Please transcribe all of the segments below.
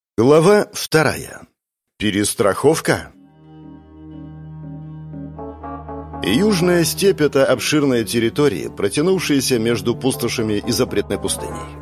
Глава 2. Перестраховка. Южная степь – это обширные территории, протянувшиеся между пустошами и запретной пустыней.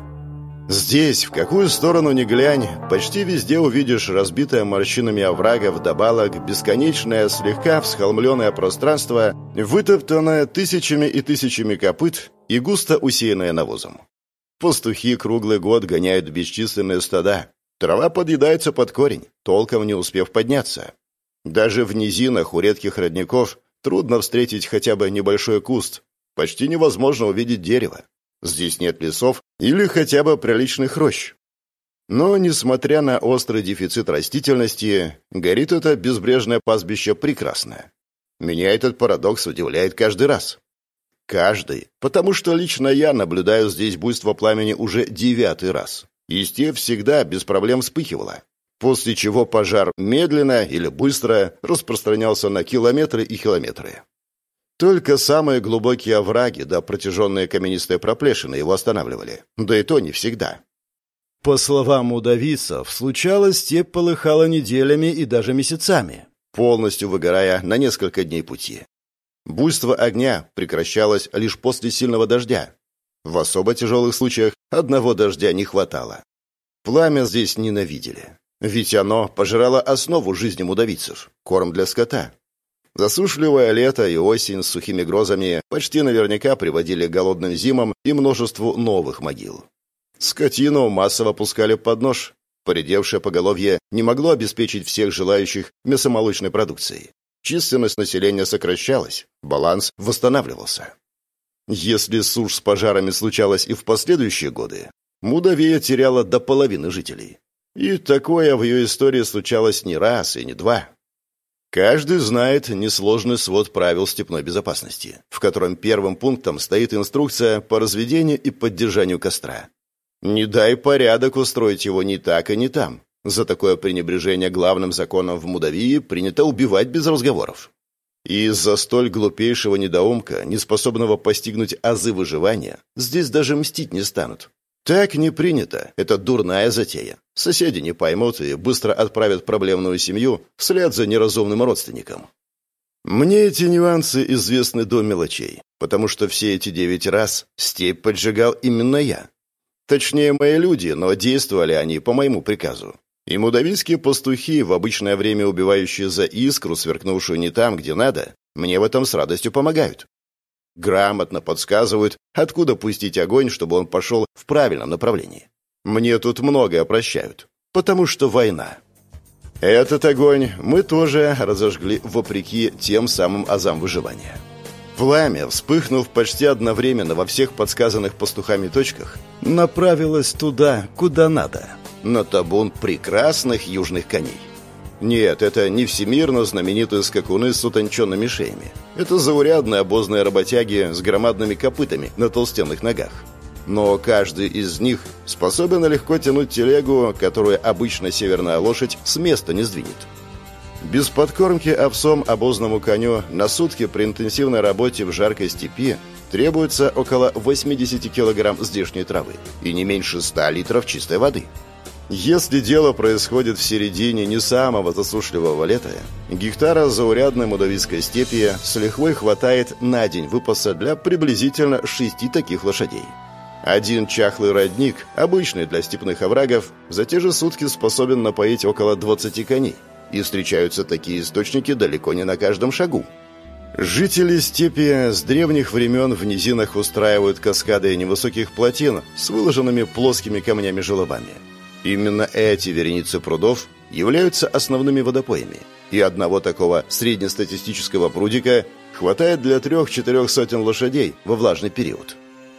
Здесь, в какую сторону ни глянь, почти везде увидишь разбитое морщинами оврага, вдобавок бесконечное, слегка всхолмленное пространство, вытоптанное тысячами и тысячами копыт и густо усеянное навозом. Пастухи круглый год гоняют бесчисленные стада. Трава подъедается под корень, толком не успев подняться. Даже в низинах у редких родников трудно встретить хотя бы небольшой куст. Почти невозможно увидеть дерево. Здесь нет лесов или хотя бы приличных рощ. Но, несмотря на острый дефицит растительности, горит это безбрежное пастбище прекрасно. Меня этот парадокс удивляет каждый раз. Каждый, потому что лично я наблюдаю здесь буйство пламени уже 9-й раз. И степь всегда без проблем вспыхивала, после чего пожар медленно или быстро распространялся на километры и километры. Только самые глубокие овраги да протяженные каменистые проплешины его останавливали, да и то не всегда. По словам удавицев, случалось, степь полыхала неделями и даже месяцами, полностью выгорая на несколько дней пути. Буйство огня прекращалось лишь после сильного дождя. В особо тяжелых случаях одного дождя не хватало. Пламя здесь ненавидели, ведь оно пожирало основу жизни мудавицев – корм для скота. Засушливое лето и осень с сухими грозами почти наверняка приводили к голодным зимам и множеству новых могил. Скотину массово пускали под нож. Поредевшее поголовье не могло обеспечить всех желающих мясомолочной продукцией. Численность населения сокращалась, баланс восстанавливался. Если сушь с пожарами случалась и в последующие годы, Мудавия теряла до половины жителей. И такое в ее истории случалось не раз и не два. Каждый знает несложный свод правил степной безопасности, в котором первым пунктом стоит инструкция по разведению и поддержанию костра. Не дай порядок устроить его не так и не там. За такое пренебрежение главным законом в Мудавии принято убивать без разговоров. И из-за столь глупейшего недоумка, неспособного постигнуть азы выживания, здесь даже мстить не станут. Так не принято, это дурная затея. Соседи не поймут и быстро отправят проблемную семью вслед за неразумным родственником. Мне эти нюансы известны до мелочей, потому что все эти 9 раз степь поджигал именно я. Точнее, мои люди, но действовали они по моему приказу. И мудавийские пастухи, в обычное время убивающие за искру, сверкнувшую не там, где надо, мне в этом с радостью помогают. Грамотно подсказывают, откуда пустить огонь, чтобы он пошел в правильном направлении. Мне тут многое прощают, потому что война. Этот огонь мы тоже разожгли вопреки тем самым азам выживания. Пламя, вспыхнув почти одновременно во всех подсказанных пастухами точках, направилось туда, куда надо. На табун прекрасных южных коней. Нет, это не всемирно знаменитые скакуны с утонченными шеями. Это заурядные обозные работяги с громадными копытами на толстенных ногах. Но каждый из них способен легко тянуть телегу, которую обычно северная лошадь с места не сдвинет. Без подкормки овсом обозному коню на сутки при интенсивной работе в жаркой степи требуется около 80 килограмм здешней травы и не меньше 100 литров чистой воды. Если дело происходит в середине не самого засушливого лета, гектара заурядной мудавийской степи с лихвой хватает на день выпаса для приблизительно 6 таких лошадей. Один чахлый родник, обычный для степных оврагов, за те же сутки способен напоить около 20 коней, и встречаются такие источники далеко не на каждом шагу. Жители степи с древних времен в низинах устраивают каскады невысоких плотин с выложенными плоскими камнями-желобами. Именно эти вереницы прудов являются основными водопоями, и одного такого среднестатистического прудика хватает для 3-4 сотен лошадей во влажный период.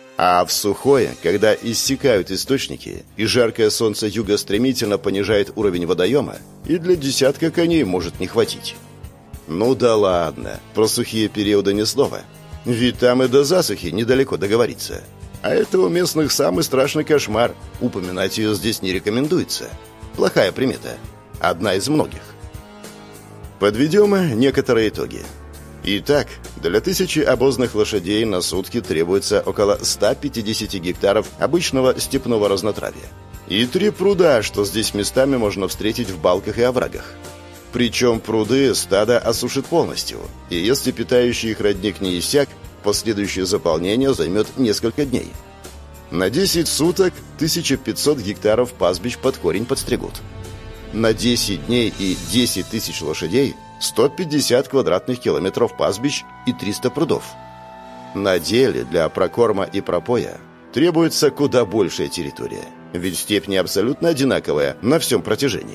А в сухое, когда иссякают источники, и жаркое солнце юга стремительно понижает уровень водоема, и для десятка коней может не хватить. Ну да ладно, про сухие периоды ни слова, ведь там и до засухи недалеко договориться. А это у местных самый страшный кошмар. Упоминать ее здесь не рекомендуется. Плохая примета. Одна из многих. Подведем некоторые итоги. Итак, для 1000 обозных лошадей на сутки требуется около 150 гектаров обычного степного разнотравья. И 3 пруда, что здесь местами можно встретить в балках и оврагах. Причем пруды стадо осушит полностью, и если питающий их родник не иссяк, последующее заполнение займет несколько дней. На 10 суток 1500 гектаров пастбищ под корень подстригут. На 10 дней и 10 тысяч лошадей 150 квадратных километров пастбищ и 300 прудов. На деле для прокорма и пропоя требуется куда большая территория, ведь степь не абсолютно одинаковая на всем протяжении.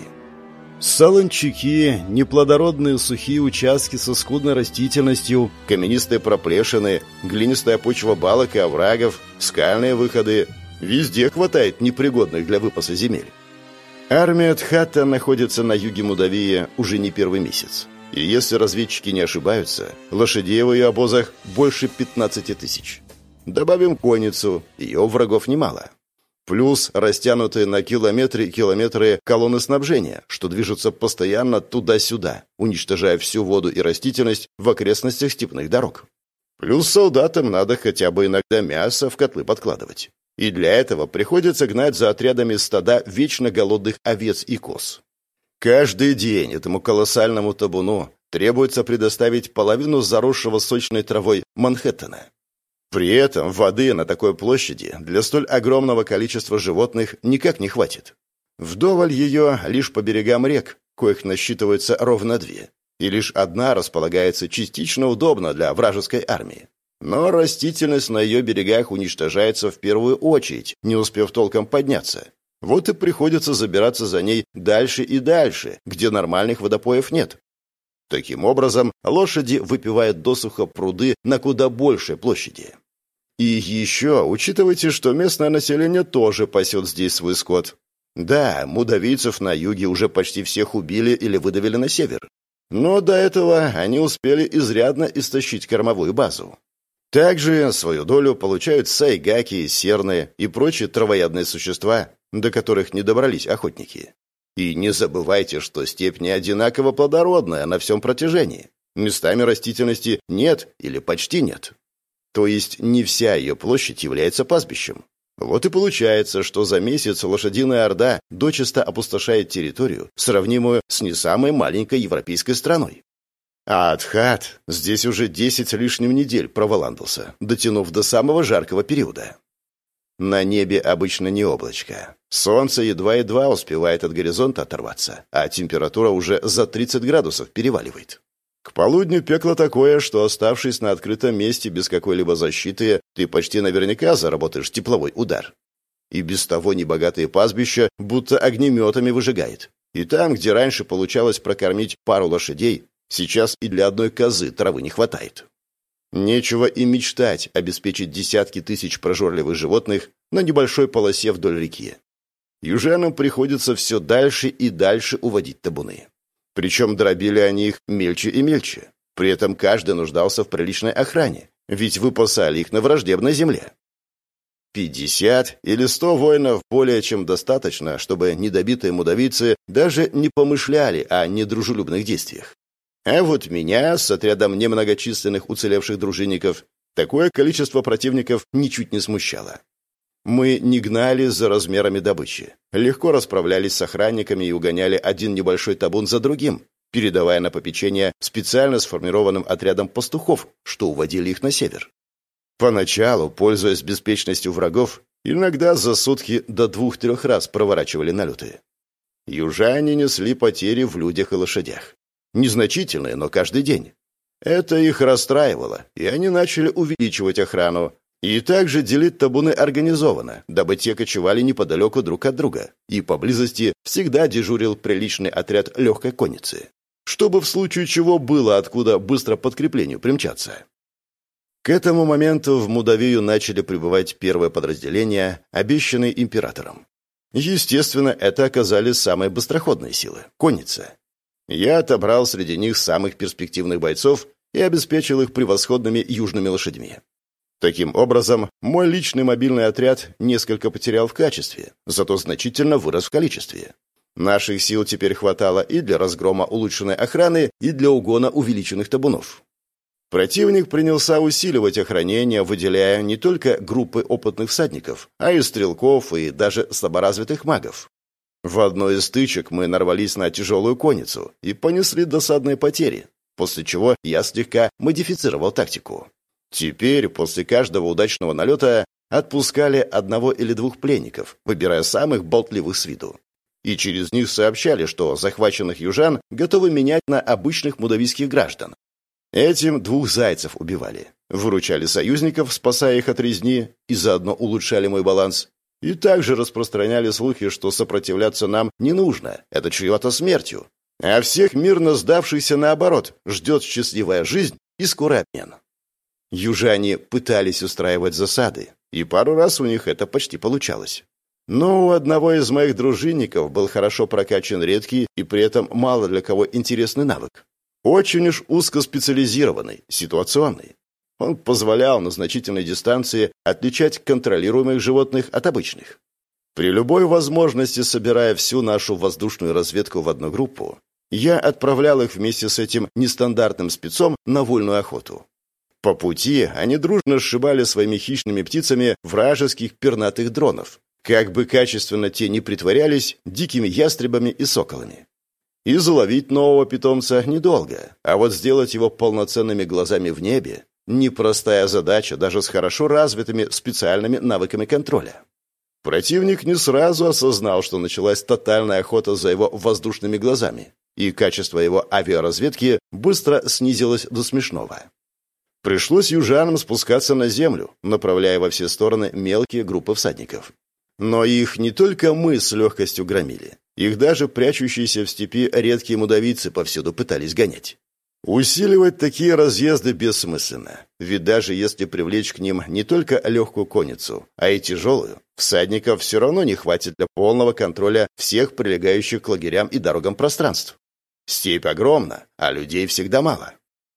Солончаки, неплодородные сухие участки со скудной растительностью, каменистые проплешины, глинистая почва балок и оврагов, скальные выходы – везде хватает непригодных для выпаса земель. Армия Тхата находится на юге Мудавии уже не первый месяц. И если разведчики не ошибаются, лошадей в ее обозах больше 15 тысяч. Добавим конницу, ее врагов немало. Плюс растянутые на километры и километры колонны снабжения, что движутся постоянно туда-сюда, уничтожая всю воду и растительность в окрестностях степных дорог. Плюс солдатам надо хотя бы иногда мясо в котлы подкладывать. И для этого приходится гнать за отрядами стада вечно голодных овец и коз. Каждый день этому колоссальному табуну требуется предоставить половину заросшего сочной травой Манхэттена. При этом воды на такой площади для столь огромного количества животных никак не хватит. Вдоволь ее лишь по берегам рек, коих насчитывается ровно 2, и лишь одна располагается частично удобно для вражеской армии. Но растительность на ее берегах уничтожается в первую очередь, не успев толком подняться. Вот и приходится забираться за ней дальше и дальше, где нормальных водопоев нет. Таким образом, лошади выпивают досуха пруды на куда большей площади. И еще учитывайте, что местное население тоже пасет здесь свой скот. Да, мудавийцев на юге уже почти всех убили или выдавили на север. Но до этого они успели изрядно истощить кормовую базу. Также свою долю получают сайгаки, серны и прочие травоядные существа, до которых не добрались охотники. И не забывайте, что степь не одинаково плодородная на всем протяжении. Местами растительности нет или почти нет. То есть не вся ее площадь является пастбищем. Вот и получается, что за месяц лошадиная орда дочисто опустошает территорию, сравнимую с не самой маленькой европейской страной. А Атхат здесь уже 10 с лишним недель проволандался, дотянув до самого жаркого периода. На небе обычно не облачко. Солнце едва-едва успевает от горизонта оторваться, а температура уже за 30 градусов переваливает. К полудню пекло такое, что, оставшись на открытом месте без какой-либо защиты, ты почти наверняка заработаешь тепловой удар. И без того небогатые пастбища будто огнеметами выжигает. И там, где раньше получалось прокормить пару лошадей, сейчас и для одной козы травы не хватает. Нечего и мечтать обеспечить десятки тысяч прожорливых животных на небольшой полосе вдоль реки. Южанам приходится все дальше и дальше уводить табуны. Причем дробили они их мельче и мельче. При этом каждый нуждался в приличной охране, ведь выпасали их на враждебной земле. 50 или 100 воинов более чем достаточно, чтобы недобитые мудавийцы даже не помышляли о недружелюбных действиях. А вот меня с отрядом немногочисленных уцелевших дружинников такое количество противников ничуть не смущало. Мы не гнали за размерами добычи, легко расправлялись с охранниками и угоняли один небольшой табун за другим, передавая на попечение специально сформированным отрядом пастухов, что уводили их на север. Поначалу, пользуясь беспечностью врагов, иногда за сутки до 2-3 раз проворачивали налеты. Южане несли потери в людях и лошадях. Незначительные, но каждый день. Это их расстраивало, и они начали увеличивать охрану, и также делить табуны организованно, дабы те кочевали неподалеку друг от друга, и поблизости всегда дежурил приличный отряд легкой конницы, чтобы в случае чего было откуда быстро подкреплению примчаться. К этому моменту в Мудавию начали прибывать первые подразделения, обещанные императором. Естественно, это оказались самые быстроходные силы – конница. Я отобрал среди них самых перспективных бойцов и обеспечил их превосходными южными лошадьми. Таким образом, мой личный мобильный отряд несколько потерял в качестве, зато значительно вырос в количестве. Наших сил теперь хватало и для разгрома улучшенной охраны, и для угона увеличенных табунов. Противник принялся усиливать охранение, выделяя не только группы опытных всадников, а и стрелков и даже слаборазвитых магов. В одной из стычек мы нарвались на тяжелую конницу и понесли досадные потери, после чего я слегка модифицировал тактику. Теперь, после каждого удачного налета, отпускали одного или двух пленников, выбирая самых болтливых с виду. И через них сообщали, что захваченных южан готовы менять на обычных мудавийских граждан. Этим 2 зайцев убивали. Выручали союзников, спасая их от резни, и заодно улучшали мой баланс. И также распространяли слухи, что сопротивляться нам не нужно, это чревато смертью. А всех мирно сдавшихся, наоборот, ждет счастливая жизнь и скорый обмен. Южане пытались устраивать засады, и пару раз у них это почти получалось. Но у одного из моих дружинников был хорошо прокачан редкий и при этом мало для кого интересный навык. Очень уж узкоспециализированный, ситуационный. Он позволял на значительной дистанции отличать контролируемых животных от обычных. При любой возможности, собирая всю нашу воздушную разведку в одну группу, я отправлял их вместе с этим нестандартным спецом на вольную охоту. По пути они дружно сшибали своими хищными птицами вражеских пернатых дронов, как бы качественно те ни притворялись дикими ястребами и соколами. И заловить нового питомца недолго, а вот сделать его полноценными глазами в небе – непростая задача даже с хорошо развитыми специальными навыками контроля. Противник не сразу осознал, что началась тотальная охота за его воздушными глазами, и качество его авиаразведки быстро снизилось до смешного. Пришлось южанам спускаться на землю, направляя во все стороны мелкие группы всадников. Но их не только мы с легкостью громили. Их даже прячущиеся в степи редкие мудавийцы повсюду пытались гонять. Усиливать такие разъезды бессмысленно, ведь даже если привлечь к ним не только легкую конницу, а и тяжелую, всадников все равно не хватит для полного контроля всех прилегающих к лагерям и дорогам пространств. Степь огромна, а людей всегда мало.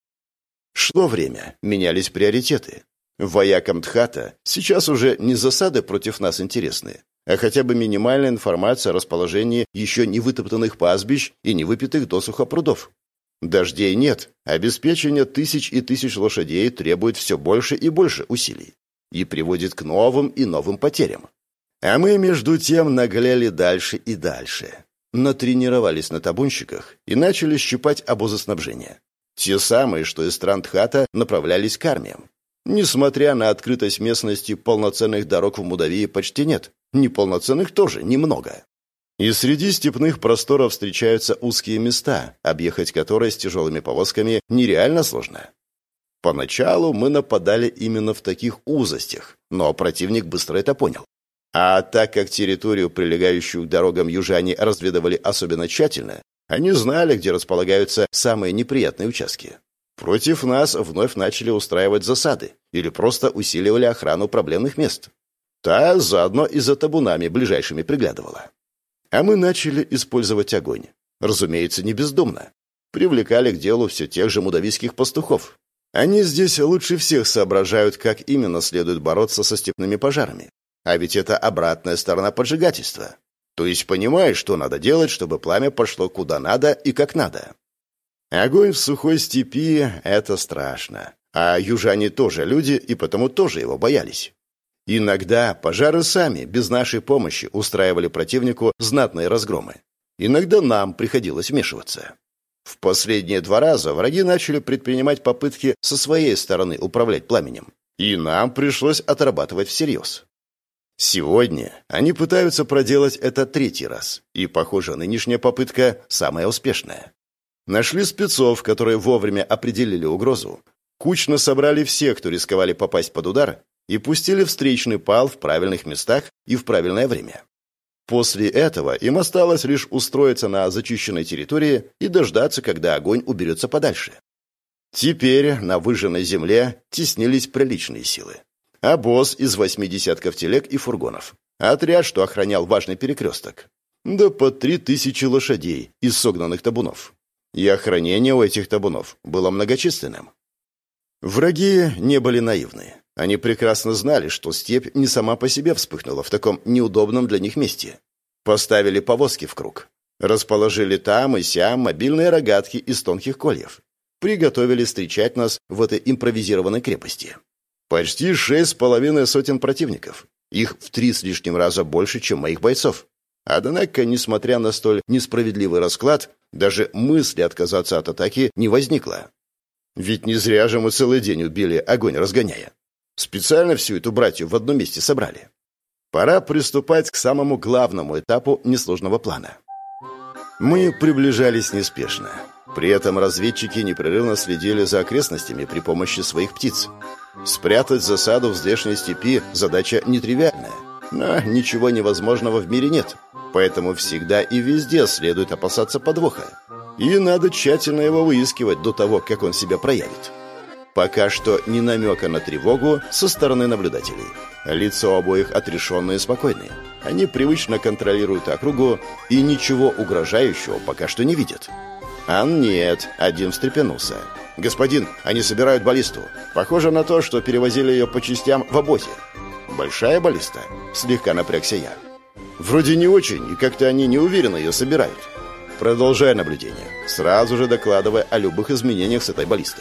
Шло время, менялись приоритеты. Воякам Тхата сейчас уже не засады против нас интересны, а хотя бы минимальная информация о расположении еще не вытоптанных пастбищ и не выпитых досуха прудов. Дождей нет, обеспечение тысяч и тысяч лошадей требует все больше и больше усилий и приводит к новым и новым потерям. А мы, между тем, нагляли дальше и дальше. Натренировались на табунщиках и начали щипать обозы снабжения. Те самые, что из стран Тхата направлялись к армиям. Несмотря на открытость местности, полноценных дорог в Мудавии почти нет. Неполноценных тоже немного. И среди степных просторов встречаются узкие места, объехать которые с тяжелыми повозками нереально сложно. Поначалу мы нападали именно в таких узостях, но противник быстро это понял. А так как территорию, прилегающую к дорогам, южане разведывали особенно тщательно, они знали, где располагаются самые неприятные участки. Против нас вновь начали устраивать засады или просто усиливали охрану проблемных мест. Та заодно и за табунами ближайшими приглядывала. А мы начали использовать огонь. Разумеется, не бездумно. Привлекали к делу все тех же мудавийских пастухов. Они здесь лучше всех соображают, как именно следует бороться со степными пожарами. А ведь это обратная сторона поджигательства. То есть понимаешь, что надо делать, чтобы пламя пошло куда надо и как надо. Огонь в сухой степи — это страшно. А южане тоже люди, и потому тоже его боялись. Иногда пожары сами, без нашей помощи, устраивали противнику знатные разгромы. Иногда нам приходилось вмешиваться. В последние 2 раза враги начали предпринимать попытки со своей стороны управлять пламенем. И нам пришлось отрабатывать всерьез. Сегодня они пытаются проделать это 3-й раз. И, похоже, нынешняя попытка самая успешная. Нашли спецов, которые вовремя определили угрозу, кучно собрали всех, кто рисковали попасть под удар, и пустили встречный пал в правильных местах и в правильное время. После этого им осталось лишь устроиться на зачищенной территории и дождаться, когда огонь уберется подальше. Теперь на выжженной земле теснились приличные силы. Обоз из 8 десятков телег и фургонов. Отряд, что охранял важный перекресток. Да по 3000 лошадей из согнанных табунов. И охранение у этих табунов было многочисленным. Враги не были наивны. Они прекрасно знали, что степь не сама по себе вспыхнула в таком неудобном для них месте. Поставили повозки в круг. Расположили там и сям мобильные рогатки из тонких кольев. приготовились встречать нас в этой импровизированной крепости. Почти 6,5 сотен противников. Их в 3 с лишним раза больше, чем моих бойцов. Однако, несмотря на столь несправедливый расклад, даже мысли отказаться от атаки не возникло. Ведь не зря же мы целый день убили, огонь разгоняя. Специально всю эту братью в одном месте собрали. Пора приступать к самому главному этапу несложного плана. Мы приближались неспешно. При этом разведчики непрерывно следили за окрестностями при помощи своих птиц. Спрятать засаду в здешней степи – задача нетривиальная. Но ничего невозможного в мире нет. Поэтому всегда и везде следует опасаться подвоха. И надо тщательно его выискивать до того, как он себя проявит. Пока что ни намека на тревогу со стороны наблюдателей. Лица у обоих отрешенные и спокойные. Они привычно контролируют округу и ничего угрожающего пока что не видят. А нет, один встрепенулся. «Господин, они собирают баллисту. Похоже на то, что перевозили ее по частям в обозе». «Большая баллиста?» — слегка напрягся я. «Вроде не очень, и как-то они не уверенно ее собирают». «Продолжай наблюдение, сразу же докладывая о любых изменениях с этой баллистой».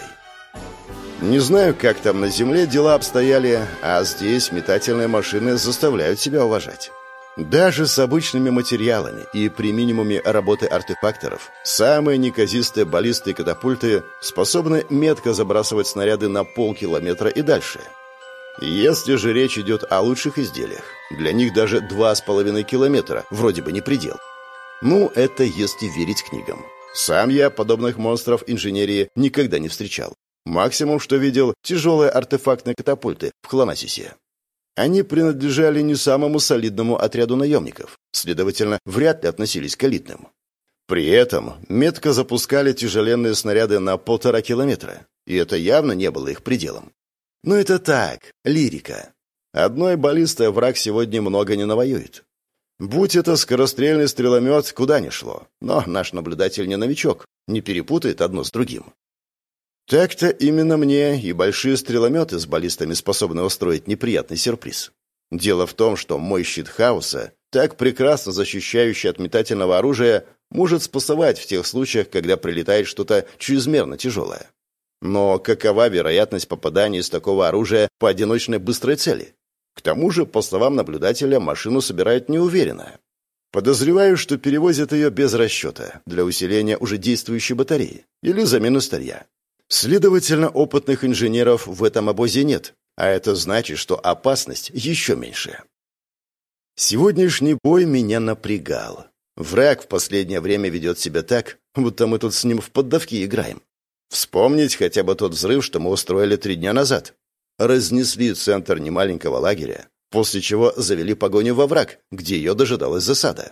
Не знаю, как там на земле дела обстояли, а здесь метательные машины заставляют себя уважать. Даже с обычными материалами и при минимуме работы артефакторов самые неказистые баллисты и катапульты способны метко забрасывать снаряды на полкилометра и дальше. Если же речь идет о лучших изделиях, для них даже 2,5 километра вроде бы не предел. Ну, это если верить книгам. Сам я подобных монстров инженерии никогда не встречал. Максимум, что видел, тяжелые артефактные катапульты в Хлонасисе. Они принадлежали не самому солидному отряду наемников, следовательно, вряд ли относились к элитным. При этом метко запускали тяжеленные снаряды на 1,5 километра, и это явно не было их пределом. Но это так, лирика. Одной баллистой враг сегодня много не навоюет. Будь это скорострельный стреломет, куда ни шло, но наш наблюдатель не новичок, не перепутает одно с другим. Так-то именно мне и большие стрелометы с баллистами способны устроить неприятный сюрприз. Дело в том, что мой щит хаоса, так прекрасно защищающий от метательного оружия, может спасовать в тех случаях, когда прилетает что-то чрезмерно тяжелое. Но какова вероятность попадания из такого оружия по одиночной быстрой цели? К тому же, по словам наблюдателя, машину собирают неуверенно. Подозреваю, что перевозят ее без расчета, для усиления уже действующей батареи или замены старья. Следовательно, опытных инженеров в этом обозе нет, а это значит, что опасность еще меньше. Сегодняшний бой меня напрягал. Враг в последнее время ведет себя так, будто мы тут с ним в поддавки играем. Вспомнить хотя бы тот взрыв, что мы устроили 3 дня назад. Разнесли центр немаленького лагеря, после чего завели погоню во враг, где ее дожидалась засада.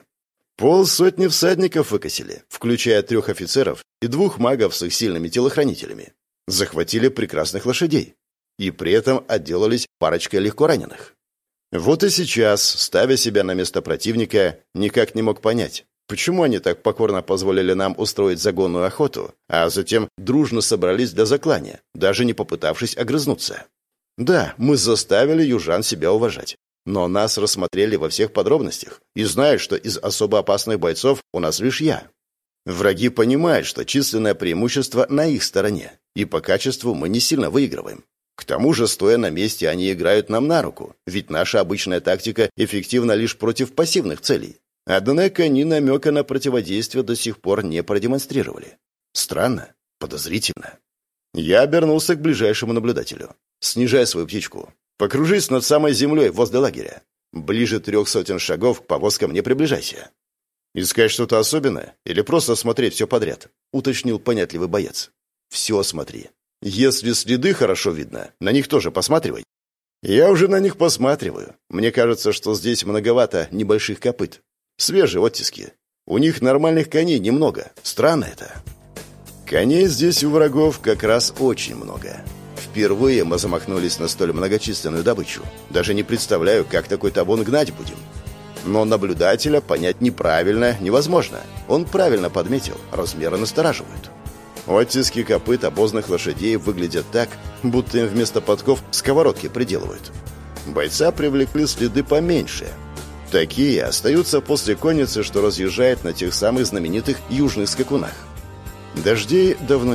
50 всадников выкосили, включая 3 офицеров и 2 магов с их сильными телохранителями. Захватили прекрасных лошадей. И при этом отделались парочкой легко раненых. Вот и сейчас, ставя себя на место противника, никак не мог понять, почему они так покорно позволили нам устроить загонную охоту, а затем дружно собрались для заклания, даже не попытавшись огрызнуться. Да, мы заставили южан себя уважать. Но нас рассмотрели во всех подробностях и знают, что из особо опасных бойцов у нас лишь я. Враги понимают, что численное преимущество на их стороне, и по качеству мы не сильно выигрываем. К тому же, стоя на месте, они играют нам на руку, ведь наша обычная тактика эффективна лишь против пассивных целей. Однако ни намека на противодействие до сих пор не продемонстрировали. Странно, подозрительно. Я обернулся к ближайшему наблюдателю. «Снижай свою птичку. Покружись над самой землей возле лагеря. Ближе 300 шагов к повозкам не приближайся». «Искать что-то особенное или просто смотреть все подряд?» — уточнил понятливый боец. «Все смотри. Если следы хорошо видно, на них тоже посматривай». «Я уже на них посматриваю. Мне кажется, что здесь многовато небольших копыт. Свежие оттиски. У них нормальных коней немного. Странно это». Коней здесь у врагов как раз очень много. Впервые мы замахнулись на столь многочисленную добычу. Даже не представляю, как такой табун гнать будем. Но наблюдателя понять неправильно невозможно. Он правильно подметил, размеры настораживают. Оттиски копыт обозных лошадей выглядят так, будто им вместо подков сковородки приделывают. Бойца привлекли следы поменьше. Такие остаются после конницы, что разъезжает на тех самых знаменитых южных скакунах. Дождей давно нет.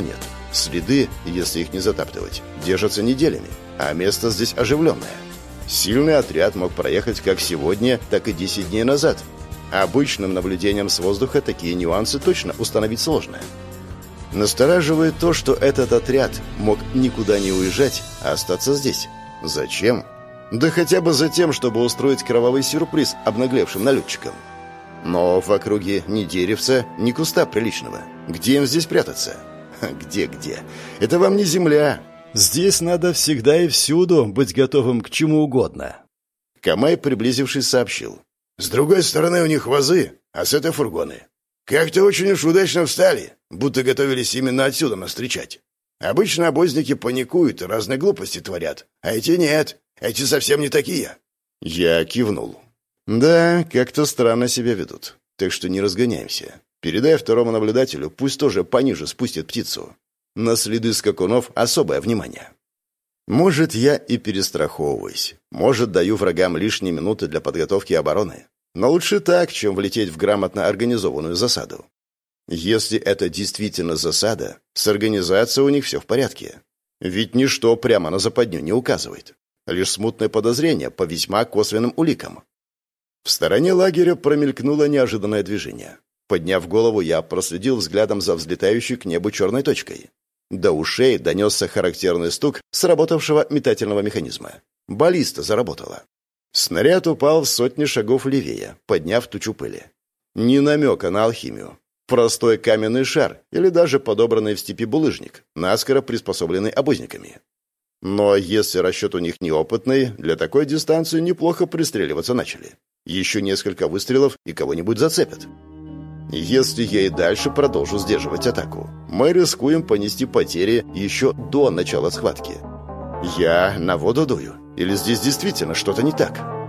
Следы, если их не затаптывать, держатся неделями, а место здесь оживленное. Сильный отряд мог проехать как сегодня, так и 10 дней назад. Обычным наблюдением с воздуха такие нюансы точно установить сложно. Настораживает то, что этот отряд мог никуда не уезжать, а остаться здесь. Зачем? Да хотя бы за тем, чтобы устроить кровавый сюрприз обнаглевшим налетчикам. Но в округе ни деревца, ни куста приличного. Где им здесь прятаться? Где? Это вам не земля. Здесь надо всегда и всюду быть готовым к чему угодно. Камай, приблизившись, сообщил. С другой стороны у них вазы, а с этой фургоны. Как-то очень уж удачно встали, будто готовились именно отсюда нас встречать. Обычно обозники паникуют и разные глупости творят, а эти нет, эти совсем не такие. Я кивнул. Да, как-то странно себя ведут, так что не разгоняемся. Передай второму наблюдателю, пусть тоже пониже спустит птицу. На следы скакунов особое внимание. Может, я и перестраховываюсь. Может, даю врагам лишние минуты для подготовки обороны. Но лучше так, чем влететь в грамотно организованную засаду. Если это действительно засада, с организацией у них все в порядке. Ведь ничто прямо на западню не указывает. Лишь смутное подозрение по весьма косвенным уликам. В стороне лагеря промелькнуло неожиданное движение. Подняв голову, я проследил взглядом за взлетающей к небу черной точкой. До ушей донесся характерный стук сработавшего метательного механизма. Баллиста заработала. Снаряд упал в сотни шагов левее, подняв тучу пыли. Ни намека на алхимию. Простой каменный шар или даже подобранный в степи булыжник, наскоро приспособленный обозниками. Но если расчет у них неопытный, для такой дистанции неплохо пристреливаться начали. Еще несколько выстрелов и кого-нибудь зацепят. Если я и дальше продолжу сдерживать атаку, мы рискуем понести потери еще до начала схватки. Я на воду дую? Или здесь действительно что-то не так?